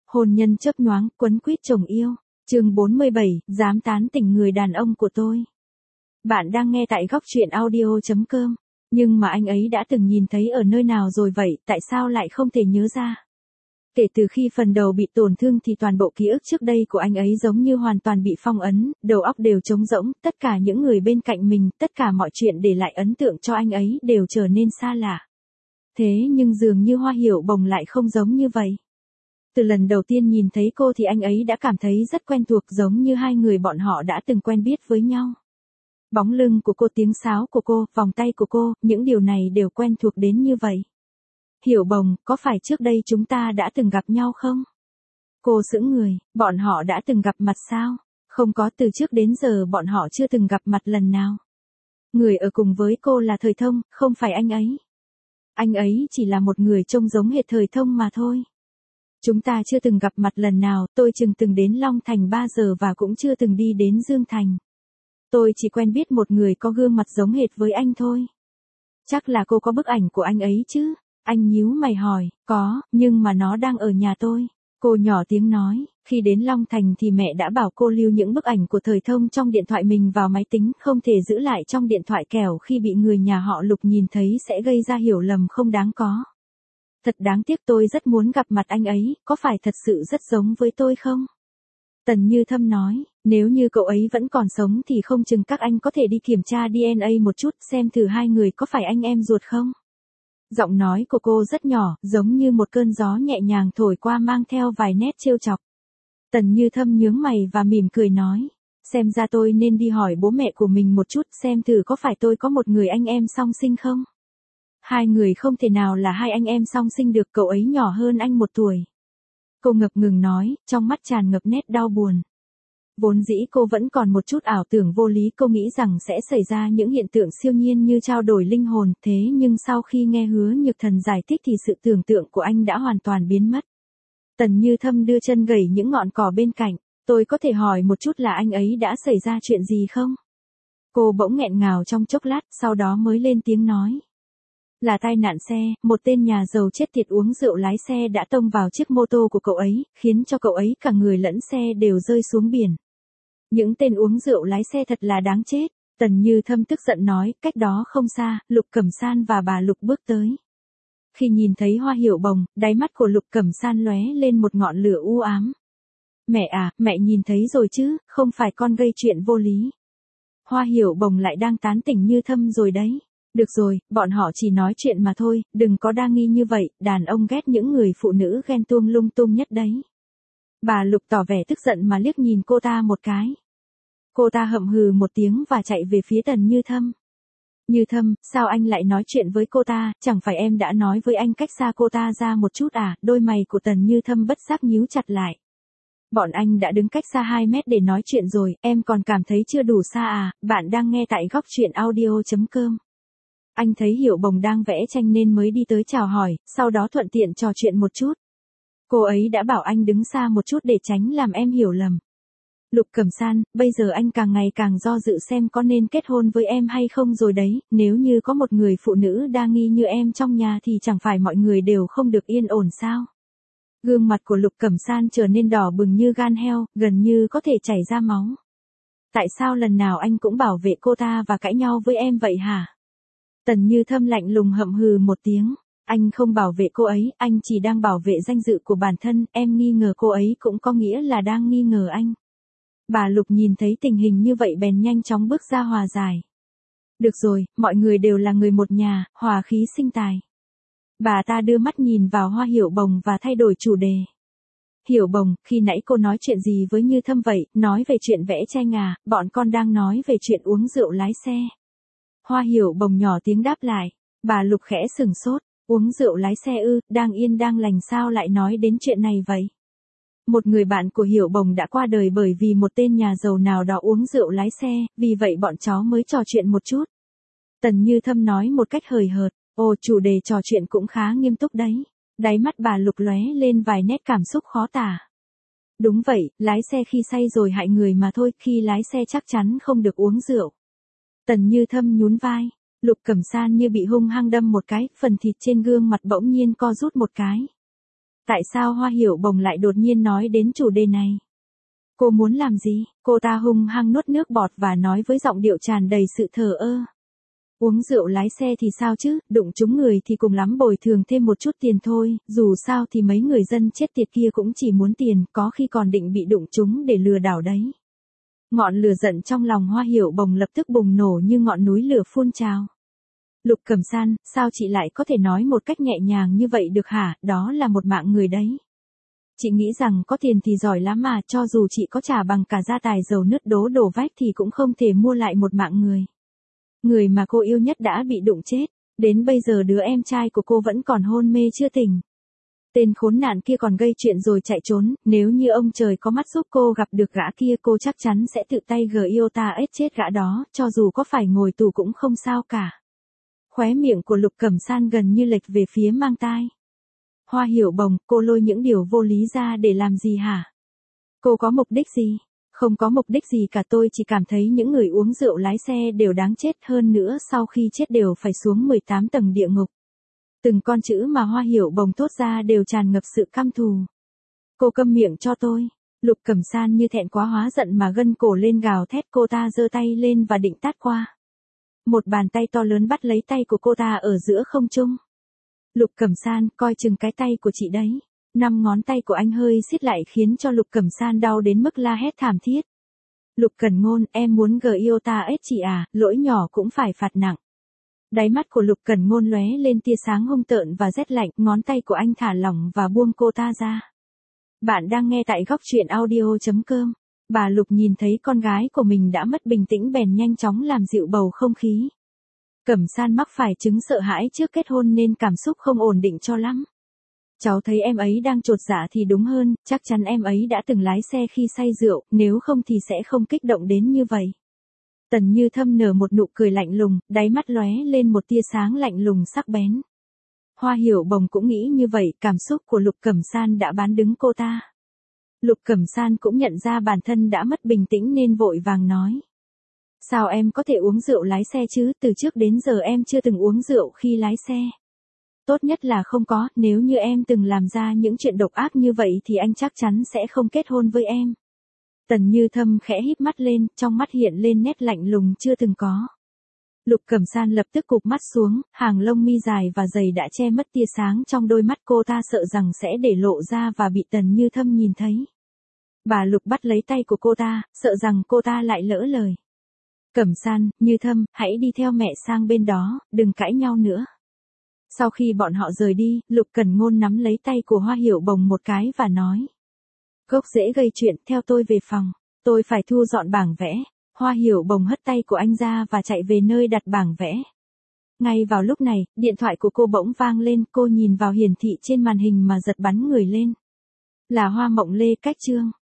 Hôn nhân chớp nhoáng, quấn quýt chồng yêu. Chương 47, dám tán tỉnh người đàn ông của tôi. Bạn đang nghe tại góc truyện audio.com. Nhưng mà anh ấy đã từng nhìn thấy ở nơi nào rồi vậy, tại sao lại không thể nhớ ra? Kể từ khi phần đầu bị tổn thương thì toàn bộ ký ức trước đây của anh ấy giống như hoàn toàn bị phong ấn, đầu óc đều trống rỗng, tất cả những người bên cạnh mình, tất cả mọi chuyện để lại ấn tượng cho anh ấy đều trở nên xa lạ. Thế nhưng dường như Hoa Hiểu Bồng lại không giống như vậy. Từ lần đầu tiên nhìn thấy cô thì anh ấy đã cảm thấy rất quen thuộc, giống như hai người bọn họ đã từng quen biết với nhau. Bóng lưng của cô, tiếng sáo của cô, vòng tay của cô, những điều này đều quen thuộc đến như vậy. Hiểu Bồng, có phải trước đây chúng ta đã từng gặp nhau không? Cô sững người, bọn họ đã từng gặp mặt sao? Không có, từ trước đến giờ bọn họ chưa từng gặp mặt lần nào. Người ở cùng với cô là Thời Thông, không phải anh ấy. Anh ấy chỉ là một người trông giống hệt Thời Thông mà thôi. Chúng ta chưa từng gặp mặt lần nào, tôi từng đến Long Thành 3 giờ và cũng chưa từng đi đến Dương Thành. Tôi chỉ quen biết một người có gương mặt giống hệt với anh thôi. Chắc là cô có bức ảnh của anh ấy chứ? Anh nhíu mày hỏi, có, nhưng mà nó đang ở nhà tôi. Cô nhỏ tiếng nói, khi đến Long Thành thì mẹ đã bảo cô lưu những bức ảnh của Thời Thông trong điện thoại mình vào máy tính, không thể giữ lại trong điện thoại kẻo khi bị người nhà họ Lục nhìn thấy sẽ gây ra hiểu lầm không đáng có. Thật đáng tiếc, tôi rất muốn gặp mặt anh ấy, có phải thật sự rất giống với tôi không? Tần Như Thâm nói, nếu như cậu ấy vẫn còn sống thì không chừng các anh có thể đi kiểm tra DNA một chút xem thử hai người có phải anh em ruột không? Giọng nói của cô rất nhỏ, giống như một cơn gió nhẹ nhàng thổi qua mang theo vài nét trêu chọc. Tần Như Thâm nhướng mày và mỉm cười nói, xem ra tôi nên đi hỏi bố mẹ của mình một chút xem thử có phải tôi có một người anh em song sinh không? Hai người không thể nào là hai anh em song sinh được, cậu ấy nhỏ hơn anh 1 tuổi. Cô ngập ngừng nói, trong mắt tràn ngập nét đau buồn. Vốn dĩ cô vẫn còn một chút ảo tưởng vô lý, cô nghĩ rằng sẽ xảy ra những hiện tượng siêu nhiên như trao đổi linh hồn, thế nhưng sau khi nghe Hứa Nhược Thần giải thích thì sự tưởng tượng của anh đã hoàn toàn biến mất. Tần Như Thâm đưa chân gẩy những ngọn cỏ bên cạnh, tôi có thể hỏi một chút là anh ấy đã xảy ra chuyện gì không? Cô bỗng nghẹn ngào trong chốc lát, sau đó mới lên tiếng nói. Là tai nạn xe, một tên nhà giàu chết tiệt uống rượu lái xe đã tông vào chiếc mô tô của cậu ấy, khiến cho cậu ấy cả người lẫn xe đều rơi xuống biển. Những tên uống rượu lái xe thật là đáng chết. Tần Như Thâm tức giận nói, cách đó không xa, Lục Cẩm San và bà Lục bước tới. Khi nhìn thấy Hoa Hiểu Bồng, đáy mắt của Lục Cẩm San lóe lên một ngọn lửa u ám. Mẹ à, mẹ nhìn thấy rồi chứ, không phải con gây chuyện vô lý. Hoa Hiểu Bồng lại đang tán tỉnh Như Thâm rồi đấy. Được rồi, bọn họ chỉ nói chuyện mà thôi, đừng có đa nghi như vậy, đàn ông ghét những người phụ nữ ghen tuông lung tung nhất đấy. Bà Lục tỏ vẻ tức giận mà liếc nhìn cô ta một cái. Cô ta hậm hừ một tiếng và chạy về phía Tần Như Thâm. Như Thâm, sao anh lại nói chuyện với cô ta, chẳng phải em đã nói với anh cách xa cô ta ra một chút à? Đôi mày của Tần Như Thâm bất giác nhíu chặt lại. Bọn anh đã đứng cách xa 2 mét để nói chuyện rồi, em còn cảm thấy chưa đủ xa à? Bạn đang nghe tại góc truyện audio.com. Anh thấy Hiểu Bồng đang vẽ tranh nên mới đi tới chào hỏi, sau đó thuận tiện trò chuyện một chút. Cô ấy đã bảo anh đứng xa một chút để tránh làm em hiểu lầm. Lục Cẩm San, bây giờ anh càng ngày càng do dự xem có nên kết hôn với em hay không rồi đấy, nếu như có một người phụ nữ đa nghi như em trong nhà thì chẳng phải mọi người đều không được yên ổn sao? Gương mặt của Lục Cẩm San trở nên đỏ bừng như gan heo, gần như có thể chảy ra máu. Tại sao lần nào anh cũng bảo vệ cô ta và cãi nhau với em vậy hả? Tần Như Thâm lạnh lùng hậm hừ một tiếng, anh không bảo vệ cô ấy, anh chỉ đang bảo vệ danh dự của bản thân, em nghi ngờ cô ấy cũng có nghĩa là đang nghi ngờ anh. Bà Lục nhìn thấy tình hình như vậy bèn nhanh chóng bước ra hòa giải. Được rồi, mọi người đều là người một nhà, hòa khí sinh tài. Bà ta đưa mắt nhìn vào Hoa Hiểu Bồng và thay đổi chủ đề. Hiểu Bồng, khi nãy cô nói chuyện gì với Như Thâm vậy, nói về chuyện vẽ tranh à, bọn con đang nói về chuyện uống rượu lái xe. Hoa Hiểu Bồng nhỏ tiếng đáp lại, bà Lục khẽ sừng sốt, uống rượu lái xe ư, đang yên đang lành sao lại nói đến chuyện này vậy? Một người bạn của Hiểu Bồng đã qua đời bởi vì một tên nhà giàu nào đó uống rượu lái xe, vì vậy bọn cháu mới trò chuyện một chút. Tần Như Thâm nói một cách hời hợt, ồ, chủ đề trò chuyện cũng khá nghiêm túc đấy. Đáy mắt bà Lục lóe lên vài nét cảm xúc khó tả. Đúng vậy, lái xe khi say rồi hại người mà thôi, khi lái xe chắc chắn không được uống rượu. Tần Như Thâm nhún vai, Lục Cẩm San như bị hung hăng đâm một cái, phần thịt trên gương mặt bỗng nhiên co rút một cái. Tại sao Hoa Hiểu Bồng lại đột nhiên nói đến chủ đề này? Cô muốn làm gì? Cô ta hung hăng nuốt nước bọt và nói với giọng điệu tràn đầy sự thờ ơ. Uống rượu lái xe thì sao chứ, đụng trúng người thì cùng lắm bồi thường thêm một chút tiền thôi, dù sao thì mấy người dân chết tiệt kia cũng chỉ muốn tiền, có khi còn định bị đụng trúng để lừa đảo đấy. Ngọn lửa giận trong lòng Hoa Hiểu Bồng lập tức bùng nổ như ngọn núi lửa phun trào. Lục Cẩm San, sao chị lại có thể nói một cách nhẹ nhàng như vậy được hả, đó là một mạng người đấy. Chị nghĩ rằng có tiền thì giỏi lắm mà, cho dù chị có trả bằng cả gia tài dầu nứt đổ vách thì cũng không thể mua lại một mạng người. Người mà cô yêu nhất đã bị đụng chết, đến bây giờ đứa em trai của cô vẫn còn hôn mê chưa tỉnh. Tên khốn nạn kia còn gây chuyện rồi chạy trốn, nếu như ông trời có mắt giúp cô gặp được gã kia cô chắc chắn sẽ tự tay Giota chết gã đó, cho dù có phải ngồi tù cũng không sao cả. Khóe miệng của Lục Cẩm San gần như lệch về phía mang tai. Hoa Hiểu Bồng, cô lôi những điều vô lý ra để làm gì hả? Cô có mục đích gì? Không có mục đích gì cả, tôi chỉ cảm thấy những người uống rượu lái xe đều đáng chết, hơn nữa sau khi chết đều phải xuống 18 tầng địa ngục. Từng con chữ mà Hoa Hiểu Bồng thốt ra đều tràn ngập sự căm thù. Cô câm miệng cho tôi. Lục Cẩm San như thẹn quá hóa giận mà gân cổ lên gào thét, cô ta giơ tay lên và định tát qua. Một bàn tay to lớn bắt lấy tay của cô ta ở giữa không trung. Lục Cẩm San, coi chừng cái tay của chị đấy. 5 ngón tay của anh hơi siết lại khiến cho Lục Cẩm San đau đến mức la hét thảm thiết. Lục Cẩn Ngôn, em muốn Giota chị à, lỗi nhỏ cũng phải phạt nặng. Đáy mắt của Lục Cẩn Ngôn lóe lên tia sáng hung tợn và rét lạnh, ngón tay của anh thả lỏng và buông cô ta ra. Bạn đang nghe tại góc truyện audio.com. Bà Lục nhìn thấy con gái của mình đã mất bình tĩnh bèn nhanh chóng làm dịu bầu không khí. Cẩm San mắc phải chứng sợ hãi trước kết hôn nên cảm xúc không ổn định cho lắm. Cháu thấy em ấy đang chột dạ thì đúng hơn, chắc chắn em ấy đã từng lái xe khi say rượu, nếu không thì sẽ không kích động đến như vậy. Tần Như Thâm nở một nụ cười lạnh lùng, đáy mắt lóe lên một tia sáng lạnh lùng sắc bén. Hoa Hiểu Bồng cũng nghĩ như vậy, cảm xúc của Lục Cẩm San đã bán đứng cô ta. Lục Cẩm San cũng nhận ra bản thân đã mất bình tĩnh nên vội vàng nói. Sao em có thể uống rượu lái xe chứ, từ trước đến giờ em chưa từng uống rượu khi lái xe. Tốt nhất là không có, nếu như em từng làm ra những chuyện độc ác như vậy thì anh chắc chắn sẽ không kết hôn với em. Tần Như Thâm khẽ híp mắt lên, trong mắt hiện lên nét lạnh lùng chưa từng có. Lục Cẩm San lập tức cụp mắt xuống, hàng lông mi dài và dày đã che mất tia sáng trong đôi mắt, cô ta sợ rằng sẽ để lộ ra và bị Tần Như Thâm nhìn thấy. Bà Lục bắt lấy tay của cô ta, sợ rằng cô ta lại lỡ lời. Cẩm San, Như Thâm, hãy đi theo mẹ sang bên đó, đừng cãi nhau nữa. Sau khi bọn họ rời đi, Lục Cẩn Ngôn nắm lấy tay của Hoa Hiểu Bồng một cái và nói. Gốc rễ gây chuyện, theo tôi về phòng. Tôi phải thu dọn bảng vẽ. Hoa Hiểu Bồng hất tay của anh ra và chạy về nơi đặt bảng vẽ. Ngay vào lúc này, điện thoại của cô bỗng vang lên, cô nhìn vào hiển thị trên màn hình mà giật bắn người lên. Là Hoa Mộng Lê Cách Trương.